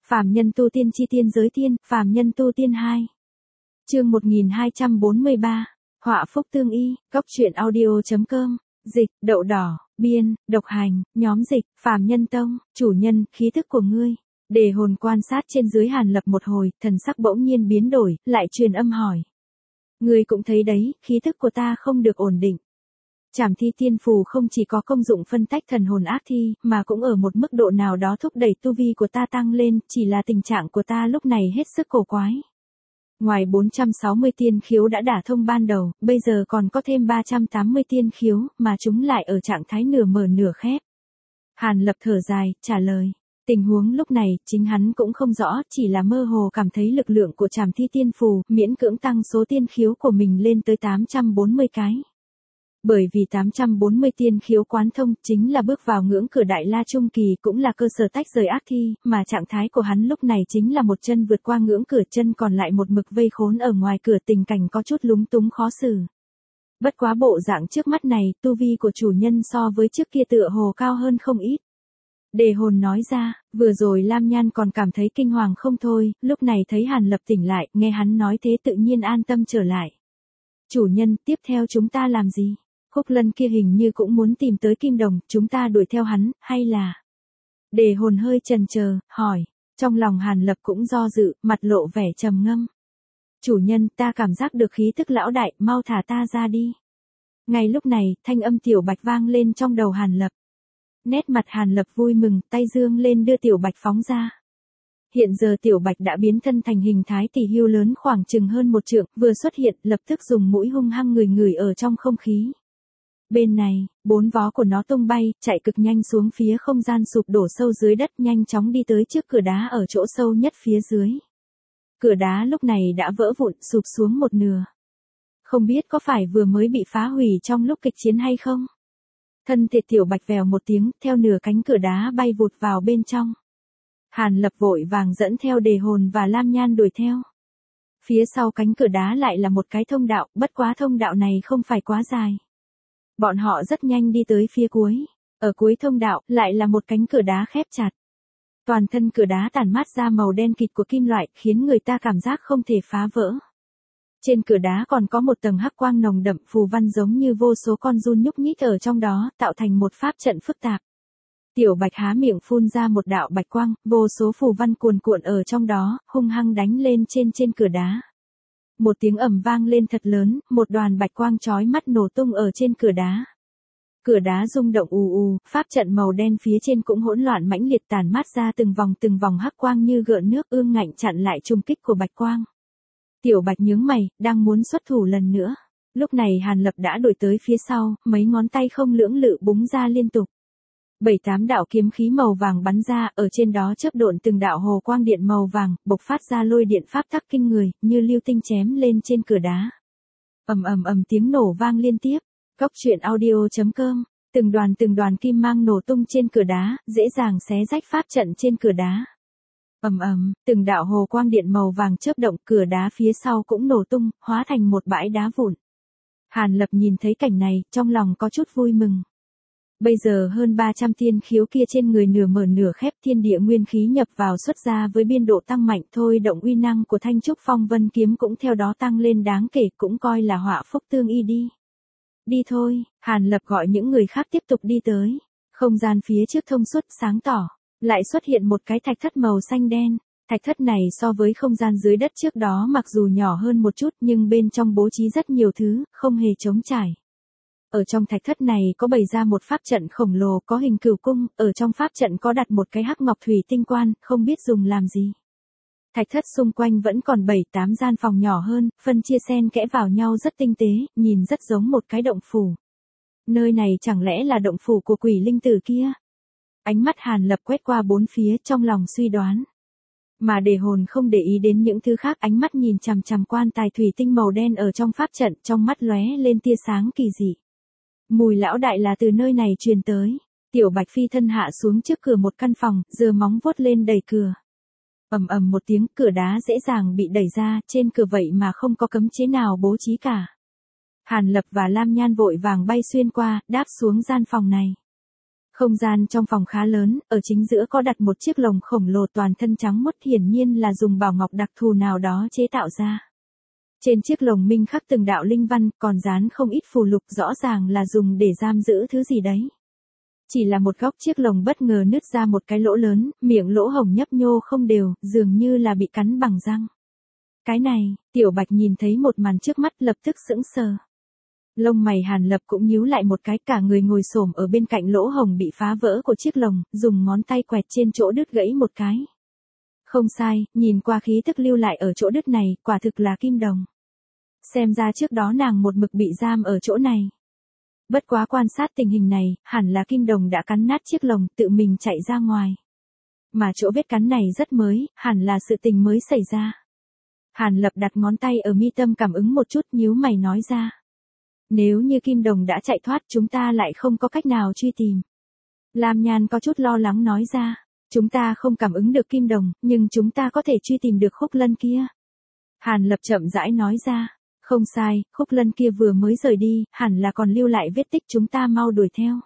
Phàm nhân tu tiên chi tiên giới tiên, phàm nhân tu tiên 2. Chương 1243. Họa phúc tương y, góc truyện audio.com. Dịch, đậu đỏ, biên, độc hành, nhóm dịch, phàm nhân tông, chủ nhân, khí thức của ngươi. Đề hồn quan sát trên dưới Hàn Lập một hồi, thần sắc bỗng nhiên biến đổi, lại truyền âm hỏi. Ngươi cũng thấy đấy, khí thức của ta không được ổn định. Trảm thi tiên phù không chỉ có công dụng phân tách thần hồn ác thi, mà cũng ở một mức độ nào đó thúc đẩy tu vi của ta tăng lên, chỉ là tình trạng của ta lúc này hết sức cổ quái. Ngoài 460 tiên khiếu đã đả thông ban đầu, bây giờ còn có thêm 380 tiên khiếu, mà chúng lại ở trạng thái nửa mở nửa khép. Hàn Lập thở dài, trả lời. Tình huống lúc này, chính hắn cũng không rõ, chỉ là mơ hồ cảm thấy lực lượng của trảm thi tiên phù, miễn cưỡng tăng số tiên khiếu của mình lên tới 840 cái. Bởi vì 840 tiên khiếu quán thông chính là bước vào ngưỡng cửa đại la trung kỳ, cũng là cơ sở tách rời ác thi, mà trạng thái của hắn lúc này chính là một chân vượt qua ngưỡng cửa, chân còn lại một mực vây khốn ở ngoài cửa, tình cảnh có chút lúng túng khó xử. Bất quá bộ dạng trước mắt này, tu vi của chủ nhân so với trước kia tựa hồ cao hơn không ít. Đề hồn nói ra, vừa rồi Lam Nhan còn cảm thấy kinh hoàng không thôi, lúc này thấy Hàn Lập tỉnh lại, nghe hắn nói thế tự nhiên an tâm trở lại. Chủ nhân, tiếp theo chúng ta làm gì? Khúc Lân kia hình như cũng muốn tìm tới Kim Đồng, chúng ta đuổi theo hắn, hay là? Đề hồn hơi chần chờ, hỏi. Trong lòng Hàn Lập cũng do dự, mặt lộ vẻ trầm ngâm. Chủ nhân, ta cảm giác được khí tức lão đại, mau thả ta ra đi. Ngay lúc này, thanh âm Tiểu Bạch vang lên trong đầu Hàn Lập. Nét mặt Hàn Lập vui mừng, tay dương lên đưa Tiểu Bạch phóng ra. Hiện giờ Tiểu Bạch đã biến thân thành hình thái tỷ hưu lớn khoảng chừng hơn 1 trượng, vừa xuất hiện, lập tức dùng mũi hung hăng ngửi ở trong không khí. Bên này, 4 vó của nó tung bay, chạy cực nhanh xuống phía không gian sụp đổ sâu dưới đất, nhanh chóng đi tới trước cửa đá ở chỗ sâu nhất phía dưới. Cửa đá lúc này đã vỡ vụn, sụp xuống một nửa. Không biết có phải vừa mới bị phá hủy trong lúc kịch chiến hay không? Thân thể Tiểu Bạch vèo một tiếng, theo nửa cánh cửa đá bay vụt vào bên trong. Hàn Lập vội vàng dẫn theo Đề hồn và Lam Nhan đuổi theo. Phía sau cánh cửa đá lại là một cái thông đạo, bất quá thông đạo này không phải quá dài. Bọn họ rất nhanh đi tới phía cuối. Ở cuối thông đạo, lại là một cánh cửa đá khép chặt. Toàn thân cửa đá tản mát ra màu đen kịt của kim loại, khiến người ta cảm giác không thể phá vỡ. Trên cửa đá còn có một tầng hắc quang nồng đậm, phù văn giống như vô số con giun nhúc nhích ở trong đó, tạo thành một pháp trận phức tạp. Tiểu Bạch há miệng phun ra một đạo bạch quang, vô số phù văn cuồn cuộn ở trong đó, hung hăng đánh lên trên cửa đá. Một tiếng ầm vang lên thật lớn, một đoàn bạch quang chói mắt nổ tung ở trên cửa đá. Cửa đá rung động ù ù, pháp trận màu đen phía trên cũng hỗn loạn mãnh liệt, tản mát ra từng vòng hắc quang như gợn nước, ương ngạnh chặn lại trùng kích của bạch quang. Tiểu Bạch nhướng mày, đang muốn xuất thủ lần nữa. Lúc này Hàn Lập đã đuổi tới phía sau, mấy ngón tay không lưỡng lự búng ra liên tục. 7-8 đạo kiếm khí màu vàng bắn ra, ở trên đó chớp độn từng đạo hồ quang điện màu vàng, bộc phát ra lôi điện pháp tắc kinh người, như lưu tinh chém lên trên cửa đá. Ầm ầm ầm tiếng nổ vang liên tiếp. Góc truyện audio.com. Từng đoàn kim mang nổ tung trên cửa đá, dễ dàng xé rách pháp trận trên cửa đá. Ầm ầm, từng đạo hồ quang điện màu vàng chớp động, cửa đá phía sau cũng nổ tung, hóa thành một bãi đá vụn. Hàn Lập nhìn thấy cảnh này, trong lòng có chút vui mừng. Bây giờ hơn 300 tiên khiếu kia trên người nửa mở nửa khép, thiên địa nguyên khí nhập vào xuất ra với biên độ tăng mạnh, thôi động uy năng của Thanh Trúc Phong Vân kiếm cũng theo đó tăng lên đáng kể, cũng coi là họa phúc tương y đi. Đi thôi, Hàn Lập gọi những người khác tiếp tục đi tới. Không gian phía trước thông suốt sáng tỏ, lại xuất hiện một cái thạch thất màu xanh đen. Thạch thất này so với không gian dưới đất trước đó mặc dù nhỏ hơn một chút, nhưng bên trong bố trí rất nhiều thứ, không hề trống trải. Ở trong thạch thất này có bày ra một pháp trận khổng lồ có hình cửu cung, ở trong pháp trận có đặt một cái hắc ngọc thủy tinh quan, không biết dùng làm gì. Thạch thất xung quanh vẫn còn 7-8 gian phòng nhỏ hơn, phân chia xen kẽ vào nhau rất tinh tế, nhìn rất giống một cái động phủ. Nơi này chẳng lẽ là động phủ của quỷ linh tử kia? Ánh mắt Hàn Lập quét qua bốn phía, trong lòng suy đoán. Mà Đề hồn không để ý đến những thứ khác, ánh mắt nhìn chằm chằm quan tài thủy tinh màu đen ở trong pháp trận, trong mắt lóe lên tia sáng kỳ dị. Mùi lão đại là từ nơi này truyền tới. Tiểu Bạch phi thân hạ xuống trước cửa một căn phòng, giơ móng vuốt lên đẩy cửa. Ầm ầm một tiếng, cửa đá dễ dàng bị đẩy ra, trên cửa vậy mà không có cấm chế nào bố trí cả. Hàn Lập và Lam Nhan vội vàng bay xuyên qua, đáp xuống gian phòng này. Không gian trong phòng khá lớn, ở chính giữa có đặt một chiếc lồng khổng lồ toàn thân trắng muốt, hiển nhiên là dùng bảo ngọc đặc thù nào đó chế tạo ra. Trên chiếc lồng minh khắc từng đạo linh văn, còn dán không ít phù lục, rõ ràng là dùng để giam giữ thứ gì đấy. Chỉ là một góc chiếc lồng bất ngờ nứt ra một cái lỗ lớn, miệng lỗ hổng nhấp nhô không đều, dường như là bị cắn bằng răng. Cái này, Tiểu Bạch nhìn thấy một màn trước mắt lập tức sững sờ. Lông mày Hàn Lập cũng nhíu lại một cái, cả người ngồi xổm ở bên cạnh lỗ hổng bị phá vỡ của chiếc lồng, dùng ngón tay quẹt trên chỗ đứt gãy một cái. Không sai, nhìn qua khí tức lưu lại ở chỗ đứt này, quả thực là kim đồng. Xem ra trước đó nàng một mực bị giam ở chỗ này. Bất quá quan sát tình hình này, hẳn là kim đồng đã cắn nát chiếc lồng, tự mình chạy ra ngoài. Mà chỗ vết cắn này rất mới, hẳn là sự tình mới xảy ra. Hàn Lập đặt ngón tay ở mi tâm cảm ứng một chút, nhíu mày nói ra. Nếu như kim đồng đã chạy thoát, chúng ta lại không có cách nào truy tìm. Lam Nhan có chút lo lắng nói ra. Chúng ta không cảm ứng được kim đồng, nhưng chúng ta có thể truy tìm được Khúc Lân kia. Hàn Lập chậm rãi nói ra. Không sai, Khúc Lân kia vừa mới rời đi, hẳn là còn lưu lại vết tích, chúng ta mau đuổi theo.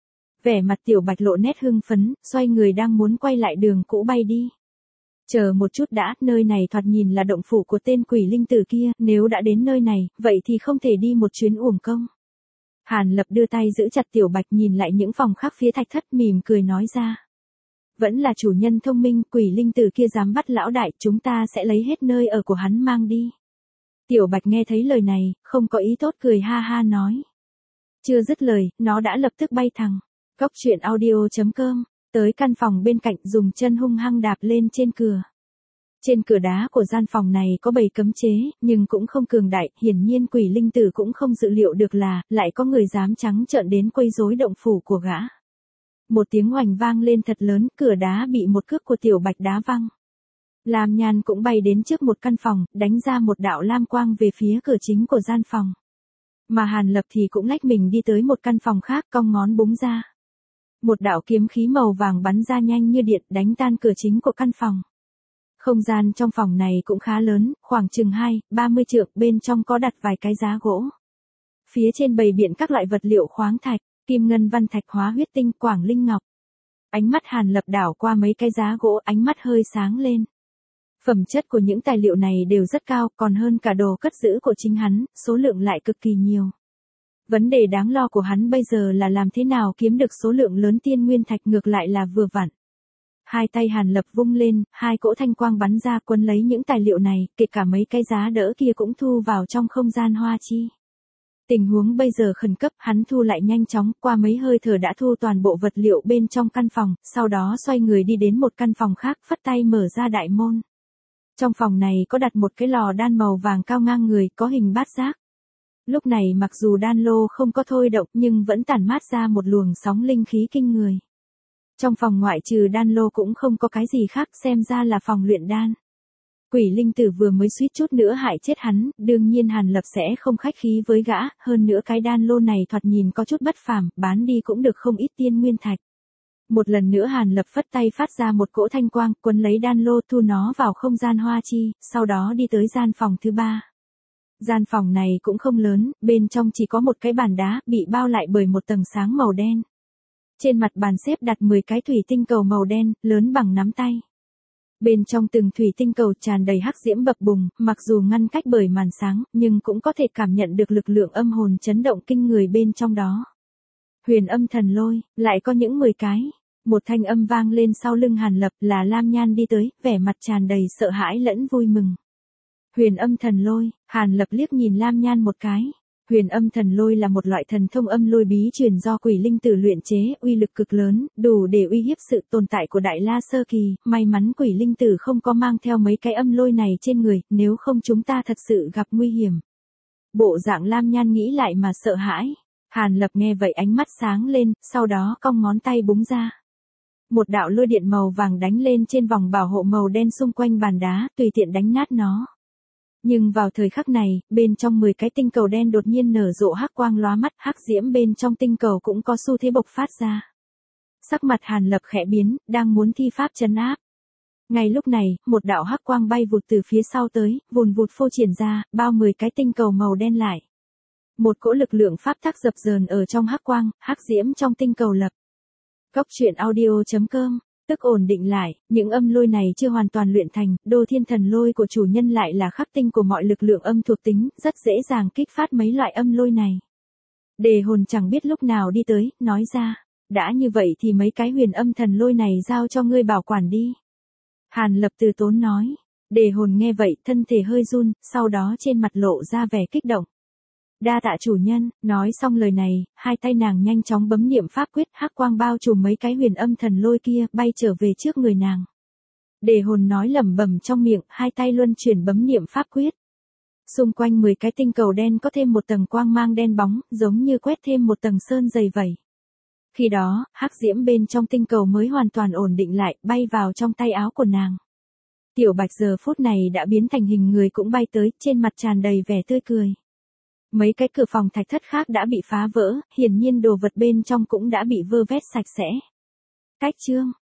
Vẻ mặt Tiểu Bạch lộ nét hưng phấn, xoay người đang muốn quay lại đường cũ bay đi. Chờ một chút đã, nơi này thoạt nhìn là động phủ của tên quỷ linh tử kia, nếu đã đến nơi này, vậy thì không thể đi một chuyến uổng công. Hàn Lập đưa tay giữ chặt Tiểu Bạch, nhìn lại những phòng khác phía thạch thất, mỉm cười nói ra. Vẫn là chủ nhân thông minh, quỷ linh tử kia dám bắt lão đại, chúng ta sẽ lấy hết nơi ở của hắn mang đi. Tiểu Bạch nghe thấy lời này, không có ý tốt, cười ha ha nói. Chưa dứt lời, nó đã lập tức bay thẳng. Góc truyện audio.com, tới căn phòng bên cạnh, dùng chân hung hăng đạp lên trên cửa. Trên cửa đá của gian phòng này có bầy cấm chế, nhưng cũng không cường đại, hiển nhiên quỷ linh tử cũng không dự liệu được là, lại có người dám trắng trợn đến quấy rối động phủ của gã. Một tiếng oành vang lên thật lớn, cửa đá bị một cước của Tiểu Bạch đá văng. Lam Nhan cũng bay đến trước một căn phòng, đánh ra một đạo lam quang về phía cửa chính của gian phòng. Mà Hàn Lập thì cũng lách mình đi tới một căn phòng khác, cong ngón búng ra. Một đạo kiếm khí màu vàng bắn ra nhanh như điện, đánh tan cửa chính của căn phòng. Không gian trong phòng này cũng khá lớn, khoảng chừng 20-30 trượng, bên trong có đặt vài cái giá gỗ. Phía trên bày biện các loại vật liệu khoáng thạch, kim ngân văn thạch, hóa huyết tinh, quảng linh ngọc. Ánh mắt Hàn Lập đảo qua mấy cái giá gỗ, ánh mắt hơi sáng lên. Phẩm chất của những tài liệu này đều rất cao, còn hơn cả đồ cất giữ của chính hắn, số lượng lại cực kỳ nhiều. Vấn đề đáng lo của hắn bây giờ là làm thế nào kiếm được số lượng lớn tiên nguyên thạch, ngược lại là vừa vặn. Hai tay Hàn Lập vung lên, hai cỗ thanh quang bắn ra, quấn lấy những tài liệu này, kể cả mấy cái giá đỡ kia cũng thu vào trong không gian hoa chi. Tình huống bây giờ khẩn cấp, hắn thu lại nhanh chóng, qua mấy hơi thở đã thu toàn bộ vật liệu bên trong căn phòng, sau đó xoay người đi đến một căn phòng khác, phất tay mở ra đại môn. Trong phòng này có đặt một cái lò đan màu vàng cao ngang người, có hình bát giác. Lúc này mặc dù đan lô không có thôi động, nhưng vẫn tản mát ra một luồng sóng linh khí kinh người. Trong phòng ngoại trừ đan lô cũng không có cái gì khác, xem ra là phòng luyện đan. Quỷ linh tử vừa mới suýt chút nữa hại chết hắn, đương nhiên Hàn Lập sẽ không khách khí với gã, hơn nữa cái đan lô này thoạt nhìn có chút bất phàm, bán đi cũng được không ít tiên nguyên thạch. Một lần nữa Hàn Lập phất tay phát ra một cỗ thanh quang, quấn lấy đan lô, thu nó vào không gian hoa chi, sau đó đi tới gian phòng thứ 3. Gian phòng này cũng không lớn, bên trong chỉ có một cái bàn đá, bị bao lại bởi một tầng sáng màu đen. Trên mặt bàn xếp đặt 10 cái thủy tinh cầu màu đen, lớn bằng nắm tay. Bên trong từng thủy tinh cầu tràn đầy hắc diễm bập bùng, mặc dù ngăn cách bởi màn sáng, nhưng cũng có thể cảm nhận được lực lượng âm hồn chấn động kinh người bên trong đó. Huyền âm thần lôi, lại có những 10 cái. Một thanh âm vang lên sau lưng Hàn Lập, là Lam Nhan đi tới, vẻ mặt tràn đầy sợ hãi lẫn vui mừng. Huyền âm thần lôi, Hàn Lập liếc nhìn Lam Nhan một cái. Huyền âm thần lôi là một loại thần thông âm lôi bí truyền do quỷ linh tử luyện chế, uy lực cực lớn, đủ để uy hiếp sự tồn tại của Đại La Sơ Kỳ, may mắn quỷ linh tử không có mang theo mấy cái âm lôi này trên người, nếu không chúng ta thật sự gặp nguy hiểm. Bộ dạng Lam Nhan nghĩ lại mà sợ hãi. Hàn Lập nghe vậy ánh mắt sáng lên, sau đó cong ngón tay búng ra. Một đạo lôi điện màu vàng đánh lên trên vòng bảo hộ màu đen xung quanh bàn đá, tùy tiện đánh nát nó. Nhưng vào thời khắc này, bên trong 10 cái tinh cầu đen đột nhiên nở rộ hắc quang lóa mắt, hắc diễm bên trong tinh cầu cũng có xu thế bộc phát ra. Sắc mặt Hàn Lập khẽ biến, đang muốn thi pháp trấn áp. Ngay lúc này, một đạo hắc quang bay vụt từ phía sau tới, vùn vụt phô triển ra, bao 10 cái tinh cầu màu đen lại. Một cỗ lực lượng pháp tắc dập dờn ở trong hắc quang, hắc diễm trong tinh cầu lập Cóc truyện audio.com. Tức ổn định lại, những âm lôi này chưa hoàn toàn luyện thành, đô thiên thần lôi của chủ nhân lại là khắc tinh của mọi lực lượng âm thuộc tính, rất dễ dàng kích phát mấy loại âm lôi này. Đề hồn chẳng biết lúc nào đi tới, nói ra, đã như vậy thì mấy cái huyền âm thần lôi này giao cho ngươi bảo quản đi. Hàn Lập từ tốn nói, đề hồn nghe vậy, thân thể hơi run, sau đó trên mặt lộ ra vẻ kích động. Đa tạ chủ nhân, nói xong lời này, hai tay nàng nhanh chóng bấm niệm pháp quyết, hắc quang bao trùm mấy cái huyền âm thần lôi kia, bay trở về trước người nàng. Đề hồn nói lẩm bẩm trong miệng, hai tay luân chuyển bấm niệm pháp quyết. Xung quanh 10 cái tinh cầu đen có thêm một tầng quang mang đen bóng, giống như quét thêm một tầng sơn dày vậy. Khi đó, hắc diễm bên trong tinh cầu mới hoàn toàn ổn định lại, bay vào trong tay áo của nàng. Tiểu Bạch giờ phút này đã biến thành hình người cũng bay tới, trên mặt tràn đầy vẻ tươi cười. Mấy cái cửa phòng thạch thất khác đã bị phá vỡ, hiển nhiên đồ vật bên trong cũng đã bị vơ vét sạch sẽ. Cách chương